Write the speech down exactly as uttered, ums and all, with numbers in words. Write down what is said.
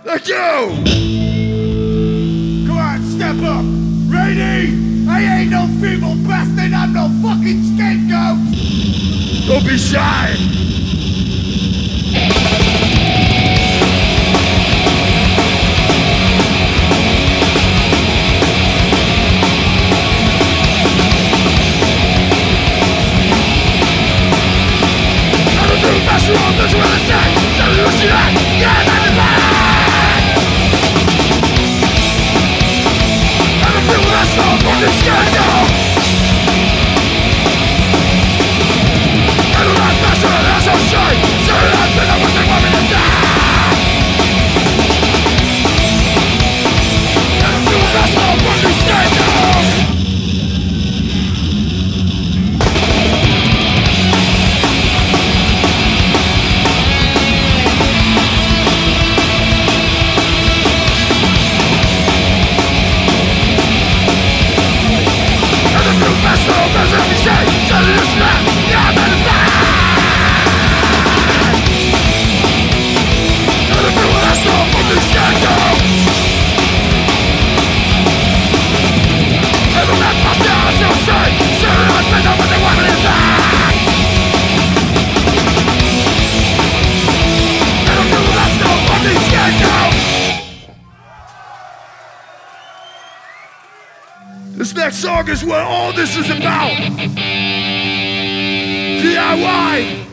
Thank you! Come on, step up! Ready? I ain't no feeble bastard, I'm no fucking scapegoat! Don't be shy! Wrong, that's what I say. Tell you what you like. Yeah, that's the plan. I don't feel that so fucking scared now. I don't like passion, that's all shit. Sorry, I think I want to want me to die. I don't feel that so fucking scared now. This next song is what all this is about. D I Y.